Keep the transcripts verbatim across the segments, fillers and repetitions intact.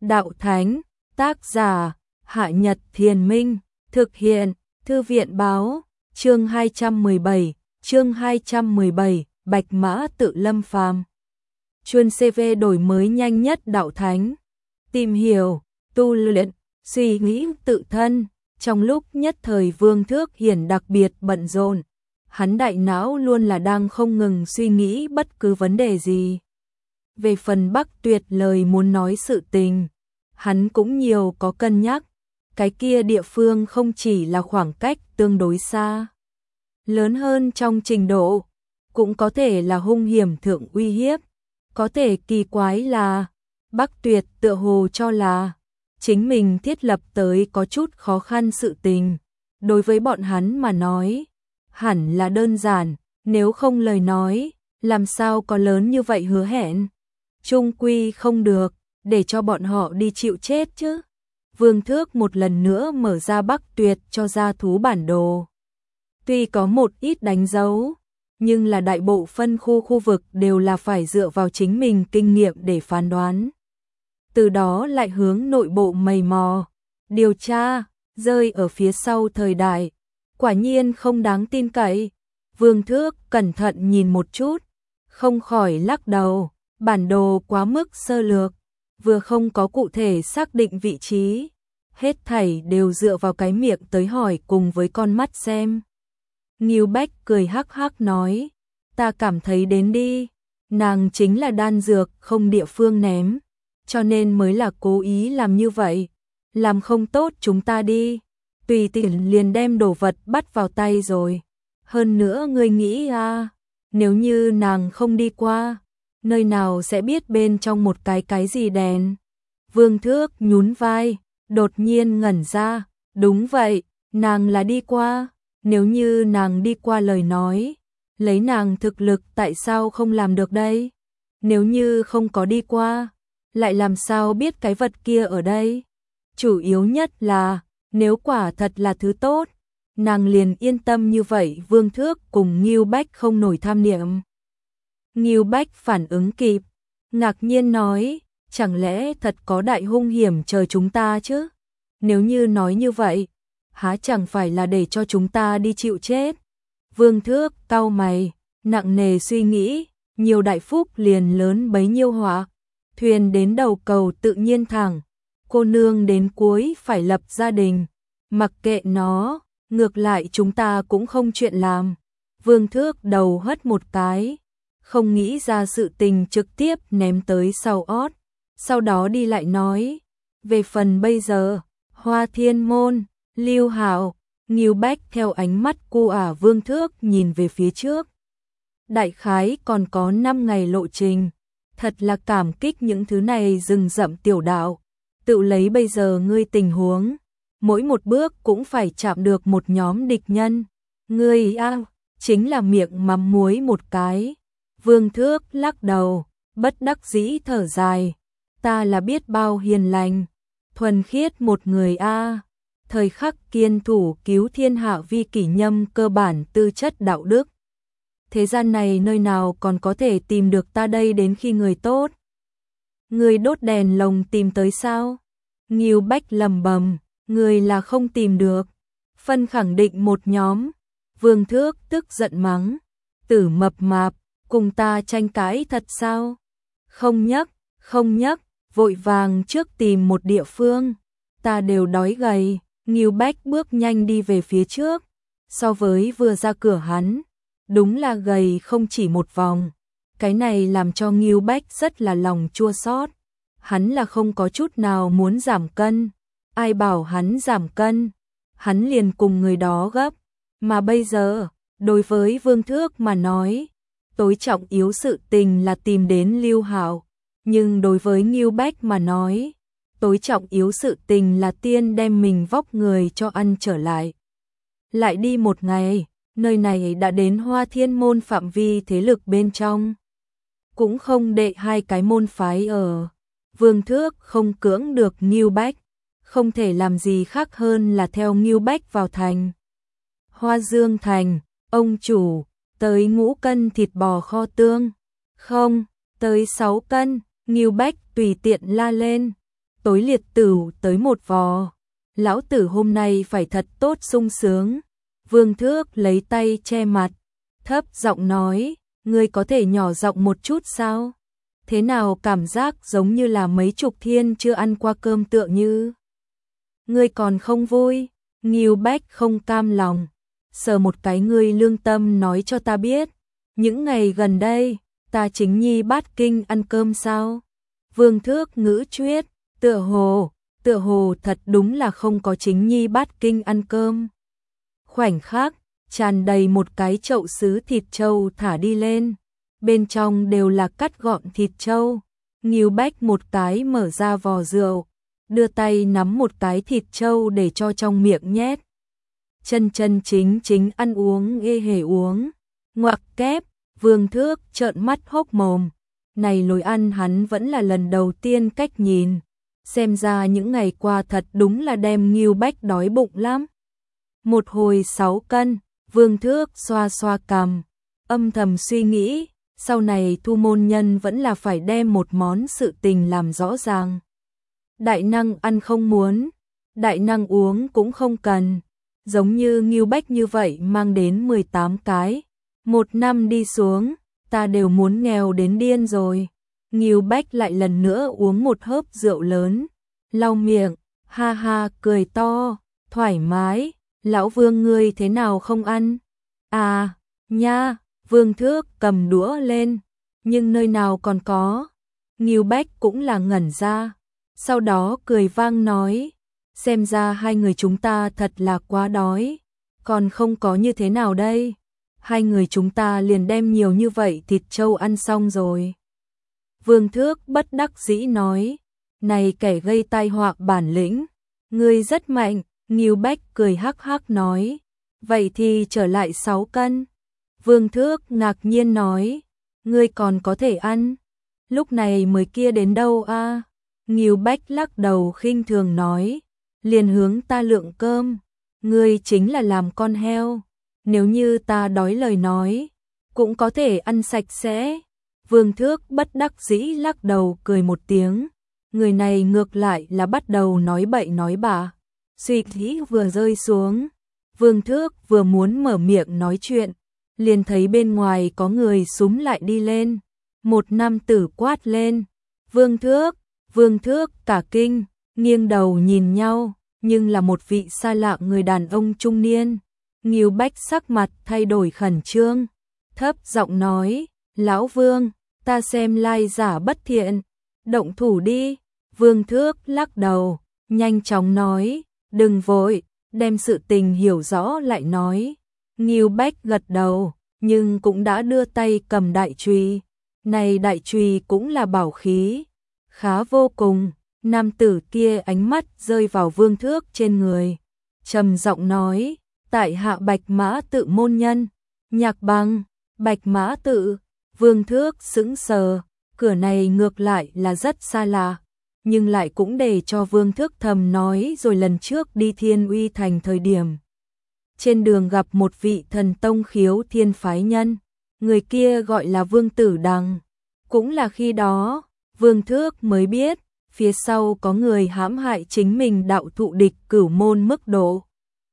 Đạo Thánh, tác giả, Hạ Nhật Thiền Minh, thực hiện, Thư viện Báo, chương hai trăm mười bảy, chương hai trăm mười bảy, Bạch Mã Tự Lâm Phàm. Chuyên xê vê đổi mới nhanh nhất Đạo Thánh. Tìm hiểu, tu luyện, suy nghĩ tự thân. Trong lúc nhất thời Vương Thước Hiển đặc biệt bận rộn, hắn đại não luôn là đang không ngừng suy nghĩ bất cứ vấn đề gì. Về phần Bắc Tuyệt lời muốn nói sự tình, hắn cũng nhiều có cân nhắc. Cái kia địa phương không chỉ là khoảng cách tương đối xa, lớn hơn trong trình độ, cũng có thể là hung hiểm thượng uy hiếp. Có thể kỳ quái là, Bắc Tuyệt tựa hồ cho là chính mình thiết lập tới có chút khó khăn sự tình. Đối với bọn hắn mà nói, hẳn là đơn giản, nếu không lời nói, làm sao có lớn như vậy hứa hẹn. Chung quy không được, để cho bọn họ đi chịu chết chứ. Vương Thước một lần nữa mở ra Bắc Tuyệt cho ra thú bản đồ. Tuy có một ít đánh dấu, nhưng là đại bộ phân khu khu vực đều là phải dựa vào chính mình kinh nghiệm để phán đoán. Từ đó lại hướng nội bộ mày mò, điều tra, rơi ở phía sau thời đại. Quả nhiên không đáng tin cậy. Vương Thước cẩn thận nhìn một chút, không khỏi lắc đầu, bản đồ quá mức sơ lược, vừa không có cụ thể xác định vị trí, hết thảy đều dựa vào cái miệng tới hỏi cùng với con mắt xem. Ngưu Bách cười hắc hắc nói, ta cảm thấy đến đi, nàng chính là đan dược không địa phương ném, cho nên mới là cố ý làm như vậy, làm không tốt chúng ta đi, tùy tiện liền đem đồ vật bắt vào tay rồi. Hơn nữa ngươi nghĩ à, nếu như nàng không đi qua, nơi nào sẽ biết bên trong một cái cái gì đèn. Vương Thước nhún vai, đột nhiên ngẩn ra, đúng vậy, nàng là đi qua, nếu như nàng đi qua lời nói, lấy nàng thực lực tại sao không làm được đây? Nếu như không có đi qua, lại làm sao biết cái vật kia ở đây? Chủ yếu nhất là, nếu quả thật là thứ tốt, nàng liền yên tâm như vậy. Vương Thước cùng Ngưu Bách không nổi tham niệm. Ngưu Bách phản ứng kịp, ngạc nhiên nói, chẳng lẽ thật có đại hung hiểm chờ chúng ta chứ? Nếu như nói như vậy, há chẳng phải là để cho chúng ta đi chịu chết? Vương Thước cau mày, nặng nề suy nghĩ, nhiều đại phúc liền lớn bấy nhiêu họa. Thuyền đến đầu cầu tự nhiên thẳng, cô nương đến cuối phải lập gia đình, mặc kệ nó, ngược lại chúng ta cũng không chuyện làm. Vương Thước đầu hất một cái, không nghĩ ra sự tình trực tiếp ném tới sau ót, sau đó đi lại nói, về phần bây giờ, Hoa Thiên Môn, Lưu Hạo, Ngưu Bách theo ánh mắt cu ả Vương Thước nhìn về phía trước. Đại khái còn có năm ngày lộ trình, thật là cảm kích những thứ này rừng rậm tiểu đạo, tự lấy bây giờ ngươi tình huống, mỗi một bước cũng phải chạm được một nhóm địch nhân, ngươi a, chính là miệng mắm muối một cái. Vương Thước lắc đầu, bất đắc dĩ thở dài, ta là biết bao hiền lành, thuần khiết một người a, thời khắc kiên thủ cứu thiên hạ vi kỷ nhâm cơ bản tư chất đạo đức. Thế gian này nơi nào còn có thể tìm được ta đây đến khi người tốt. Người đốt đèn lồng tìm tới sao? Ngưu Bách lầm bầm, người là không tìm được. Phân khẳng định một nhóm. Vương Thước tức giận mắng, tử mập mạp, cùng ta tranh cãi thật sao? Không nhắc, không nhắc, vội vàng trước tìm một địa phương. Ta đều đói gầy. Ngưu Bách bước nhanh đi về phía trước, so với vừa ra cửa hắn, đúng là gầy không chỉ một vòng. Cái này làm cho Ngưu Bách rất là lòng chua xót. Hắn là không có chút nào muốn giảm cân, ai bảo hắn giảm cân, hắn liền cùng người đó gấp. Mà bây giờ, đối với Vương Thước mà nói, tối trọng yếu sự tình là tìm đến Lưu Hạo, nhưng đối với Ngưu Bách mà nói, tối trọng yếu sự tình là tiên đem mình vóc người cho ăn trở lại. Lại đi một ngày, nơi này đã đến Hoa Thiên Môn phạm vi thế lực bên trong. Cũng không đệ hai cái môn phái ở. Vương Thước không cưỡng được Ngưu Bách, không thể làm gì khác hơn là theo Ngưu Bách vào thành. Hoa Dương Thành, ông chủ, tới ngũ cân thịt bò kho tương. Không, tới sáu cân, Ngưu Bách tùy tiện la lên. tối liệt tửu tới một vò. Lão tử hôm nay phải thật tốt sung sướng. Vương Thước lấy tay che mặt, thấp giọng nói, ngươi có thể nhỏ giọng một chút sao? Thế nào cảm giác giống như là mấy chục thiên chưa ăn qua cơm tựa như. Ngươi còn không vui? Ngưu Bách không cam lòng, sờ một cái ngươi lương tâm nói cho ta biết. Những ngày gần đây, ta chính nhi bát kinh ăn cơm sao? Vương Thước ngữ chuyết, tựa hồ, tựa hồ thật đúng là không có chính nhi bát kinh ăn cơm. Khoảnh khắc, tràn đầy một cái chậu sứ thịt trâu thả đi lên. Bên trong đều là cắt gọn thịt trâu. Ngưu Bách một cái mở ra vò rượu, đưa tay nắm một cái thịt trâu để cho trong miệng nhét. Chân chân chính chính ăn uống ê hề uống. Ngoặc kép, Vương Thước trợn mắt hốc mồm. Này lối ăn hắn vẫn là lần đầu tiên cách nhìn. Xem ra những ngày qua thật đúng là đem Ngưu Bách đói bụng lắm. Một hồi sáu cân, Vương Thước xoa xoa cằm, âm thầm suy nghĩ, sau này thu môn nhân vẫn là phải đem một món sự tình làm rõ ràng. Đại năng ăn không muốn, đại năng uống cũng không cần, giống như Ngưu Bách như vậy mang đến mười tám cái. Một năm đi xuống, ta đều muốn nghèo đến điên rồi. Ngưu Bách lại lần nữa uống một hớp rượu lớn, lau miệng, ha ha cười to, thoải mái. Lão Vương ngươi thế nào không ăn? À, nha, Vương Thước cầm đũa lên, nhưng nơi nào còn có. Ngưu Bách cũng là ngẩn ra, sau đó cười vang nói, xem ra hai người chúng ta thật là quá đói, còn không có như thế nào đây. Hai người chúng ta liền đem nhiều như vậy thịt trâu ăn xong rồi. Vương Thước bất đắc dĩ nói, này kẻ gây tai họa bản lĩnh, ngươi rất mạnh. Ngưu Bách cười hắc hắc nói, vậy thì trở lại sáu cân. Vương Thước ngạc nhiên nói, ngươi còn có thể ăn, lúc này mới kia đến đâu a? À? Ngưu Bách lắc đầu khinh thường nói, liền hướng ta lượng cơm, ngươi chính là làm con heo, nếu như ta đói lời nói, cũng có thể ăn sạch sẽ. Vương Thước bất đắc dĩ lắc đầu cười một tiếng, người này ngược lại là bắt đầu nói bậy nói bạ. Suy nghĩ vừa rơi xuống, Vương Thước vừa muốn mở miệng nói chuyện, liền thấy bên ngoài có người xúm lại đi lên. Một nam tử quát lên, Vương Thước, Vương Thước cả kinh, nghiêng đầu nhìn nhau, nhưng là một vị xa lạ người đàn ông trung niên. Ngưu Bách sắc mặt thay đổi khẩn trương, thấp giọng nói, Lão Vương, ta xem lai giả bất thiện, động thủ đi. Vương Thước lắc đầu, nhanh chóng nói, đừng vội, đem sự tình hiểu rõ lại nói. Ngưu Bách gật đầu, nhưng cũng đã đưa tay cầm đại chùy. Này đại chùy cũng là bảo khí, khá vô cùng. Nam tử kia ánh mắt rơi vào Vương Thước trên người, trầm giọng nói, tại hạ Bạch Mã Tự môn nhân. Nhạc Bằng, Bạch Mã Tự. Vương Thước sững sờ, cửa này ngược lại là rất xa lạ, nhưng lại cũng để cho Vương Thước thầm nói rồi lần trước đi Thiên Uy Thành thời điểm. Trên đường gặp một vị thần tông khiếu thiên phái nhân, người kia gọi là Vương Tử Đằng. Cũng là khi đó, Vương Thước mới biết, phía sau có người hãm hại chính mình đạo thụ địch cửu môn mức độ.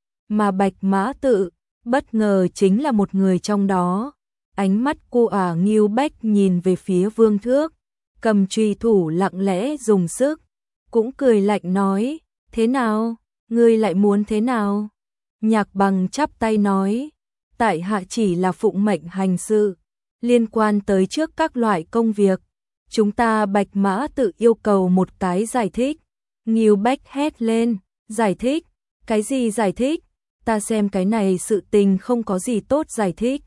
Mà Bạch Mã Tự, bất ngờ chính là một người trong đó. Ánh mắt cô ả Ngưu Bách nhìn về phía Vương Thước, cầm chùy thủ lặng lẽ dùng sức, cũng cười lạnh nói, thế nào, ngươi lại muốn thế nào? Nhạc Bằng chắp tay nói, tại hạ chỉ là phụng mệnh hành sự, liên quan tới trước các loại công việc, chúng ta Bạch Mã Tự yêu cầu một cái giải thích. Ngưu Bách hét lên, giải thích, cái gì giải thích, ta xem cái này sự tình không có gì tốt giải thích.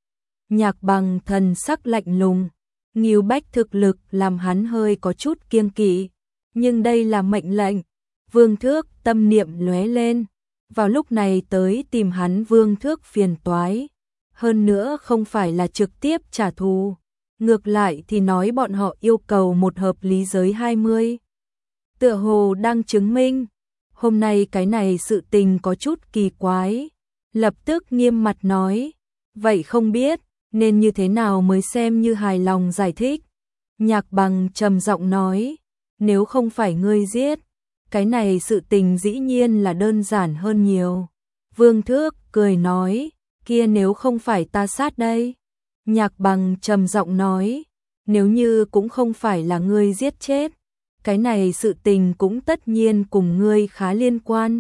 Nhạc Bằng thần sắc lạnh lùng, Ngưu Bách thực lực làm hắn hơi có chút kiêng kỵ, nhưng đây là mệnh lệnh. Vương Thước tâm niệm lóe lên, vào lúc này tới tìm hắn Vương Thước phiền toái, hơn nữa không phải là trực tiếp trả thù, ngược lại thì nói bọn họ yêu cầu một hợp lý giới hai mươi. Tựa hồ đang chứng minh, hôm nay cái này sự tình có chút kỳ quái, lập tức nghiêm mặt nói, vậy không biết nên như thế nào mới xem như hài lòng giải thích. Nhạc Bằng trầm giọng nói, nếu không phải ngươi giết, cái này sự tình dĩ nhiên là đơn giản hơn nhiều. Vương Thước cười nói, kia nếu không phải ta sát đây. Nhạc Bằng trầm giọng nói, nếu như cũng không phải là ngươi giết chết, cái này sự tình cũng tất nhiên cùng ngươi khá liên quan.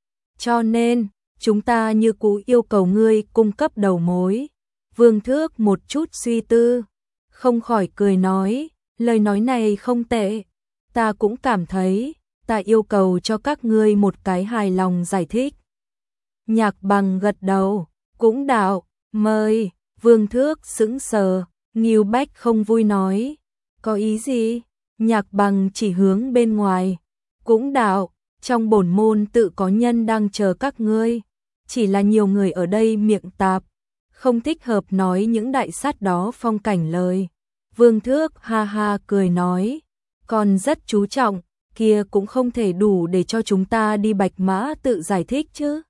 Cho nên, chúng ta như cũ yêu cầu ngươi cung cấp đầu mối. Vương Thước một chút suy tư, không khỏi cười nói, lời nói này không tệ, ta cũng cảm thấy, ta yêu cầu cho các ngươi một cái hài lòng giải thích. Nhạc Bằng gật đầu, cũng đạo, mời. Vương Thước sững sờ, Ngưu Bách không vui nói, có ý gì? Nhạc Bằng chỉ hướng bên ngoài, cũng đạo, trong bổn môn tự có nhân đang chờ các ngươi, chỉ là nhiều người ở đây miệng tạp, không thích hợp nói những đại sát đó phong cảnh lời. Vương Thước ha ha cười nói, còn rất chú trọng, kia cũng không thể đủ để cho chúng ta đi Bạch Mã tự giải thích chứ.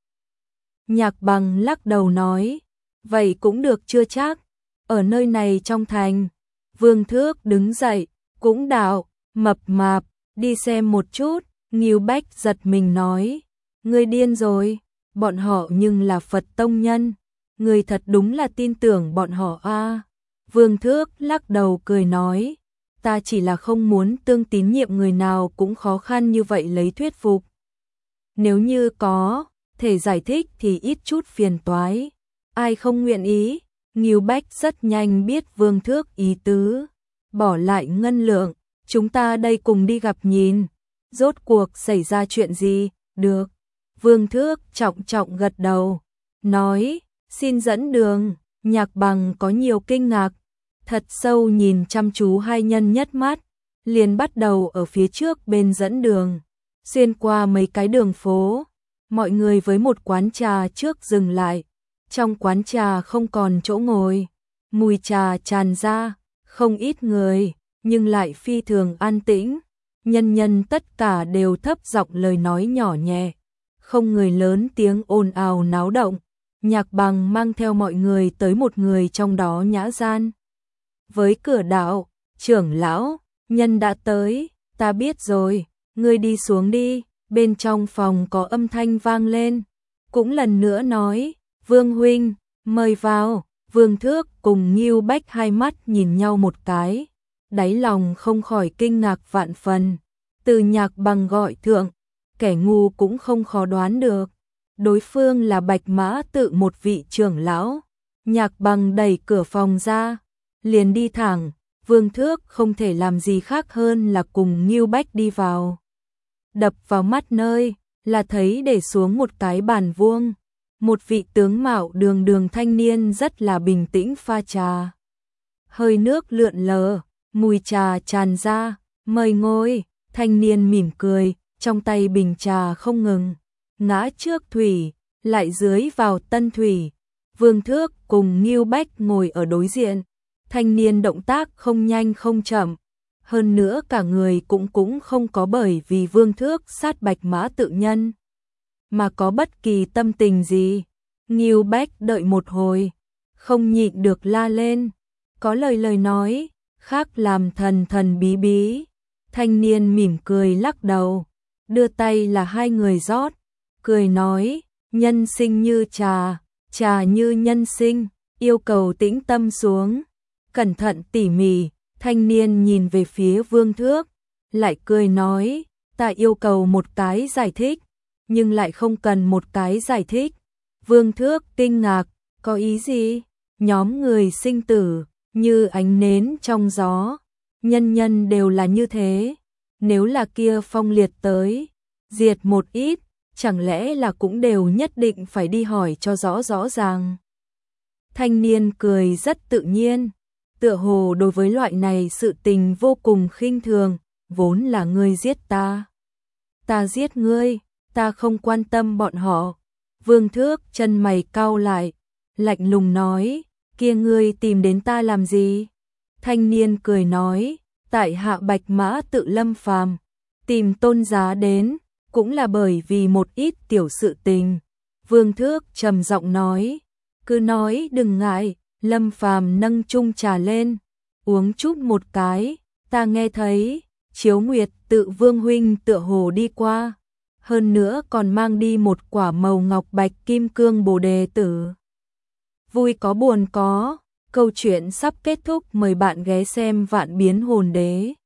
Nhạc Bằng lắc đầu nói, vậy cũng được chưa chắc, ở nơi này trong thành. Vương Thước đứng dậy, cũng đạo, mập mạp, đi xem một chút. Ngưu Bách giật mình nói, ngươi điên rồi, bọn họ nhưng là Phật tông nhân, ngươi thật đúng là tin tưởng bọn họ a. À. Vương Thước lắc đầu cười nói, ta chỉ là không muốn tương tín nhiệm người nào cũng khó khăn như vậy lấy thuyết phục. Nếu như có thể giải thích thì ít chút phiền toái, ai không nguyện ý. Ngưu Bách rất nhanh biết Vương Thước ý tứ, bỏ lại ngân lượng, chúng ta đây cùng đi gặp nhìn, rốt cuộc xảy ra chuyện gì, được. Vương Thước trọng trọng gật đầu, nói, xin dẫn đường. Nhạc Bằng có nhiều kinh ngạc, thật sâu nhìn chăm chú hai nhân nhất mắt, liền bắt đầu ở phía trước bên dẫn đường, xuyên qua mấy cái đường phố, mọi người với một quán trà trước dừng lại. Trong quán trà không còn chỗ ngồi, mùi trà tràn ra, không ít người, nhưng lại phi thường an tĩnh. Nhân nhân tất cả đều thấp giọng lời nói nhỏ nhẹ, không người lớn tiếng ồn ào náo động. Nhạc Bằng mang theo mọi người tới một người trong đó nhã gian. Với cửa đạo, trưởng lão, nhân đã tới, ta biết rồi, ngươi đi xuống đi. Bên trong phòng có âm thanh vang lên, cũng lần nữa nói, Vương huynh, mời vào. Vương Thước cùng Ngưu Bách hai mắt nhìn nhau một cái, đáy lòng không khỏi kinh ngạc vạn phần. Từ Nhạc Bằng gọi thượng, kẻ ngu cũng không khó đoán được, đối phương là Bạch Mã tự một vị trưởng lão. Nhạc Bằng đẩy cửa phòng ra, liền đi thẳng. Vương Thước không thể làm gì khác hơn là cùng Ngưu Bách đi vào. Đập vào mắt nơi là thấy để xuống một cái bàn vuông, một vị tướng mạo đường đường thanh niên rất là bình tĩnh pha trà. Hơi nước lượn lờ, mùi trà tràn ra, mời ngồi. Thanh niên mỉm cười, trong tay bình trà không ngừng ngã trước thủy, lại dưới vào tân thủy. Vương Thước cùng Ngưu Bách ngồi ở đối diện, thanh niên động tác không nhanh không chậm, hơn nữa cả người cũng cũng không có bởi vì Vương Thước sát Bạch Mã tự nhân mà có bất kỳ tâm tình gì. Ngưu Bách đợi một hồi, không nhịn được la lên, có lời lời nói, khác làm thần thần bí bí. Thanh niên mỉm cười lắc đầu, đưa tay là hai người rót, cười nói, nhân sinh như trà, trà như nhân sinh, yêu cầu tĩnh tâm xuống, cẩn thận tỉ mỉ. Thanh niên nhìn về phía Vương Thước, lại cười nói, ta yêu cầu một cái giải thích, nhưng lại không cần một cái giải thích. Vương Thước kinh ngạc, có ý gì? Nhóm người sinh tử, như ánh nến trong gió, nhân nhân đều là như thế. Nếu là kia phong liệt tới, diệt một ít, chẳng lẽ là cũng đều nhất định phải đi hỏi cho rõ rõ ràng. Thanh niên cười rất tự nhiên, tựa hồ đối với loại này sự tình vô cùng khinh thường, vốn là ngươi giết ta. Ta giết ngươi, ta không quan tâm bọn họ. Vương Thước chân mày cau lại, lạnh lùng nói, kia ngươi tìm đến ta làm gì? Thanh niên cười nói, tại hạ Bạch Mã tự Lâm Phàm, tìm Tôn giá đến, cũng là bởi vì một ít tiểu sự tình. Vương Thước trầm giọng nói, cứ nói đừng ngại. Lâm Phàm nâng chung trà lên, uống chút một cái, ta nghe thấy, Chiếu Nguyệt tự Vương huynh tựa hồ đi qua, hơn nữa còn mang đi một quả màu ngọc bạch kim cương Bồ đề tử. Vui có buồn có, câu chuyện sắp kết thúc, mời bạn ghé xem Vạn Biến Hồn Đế.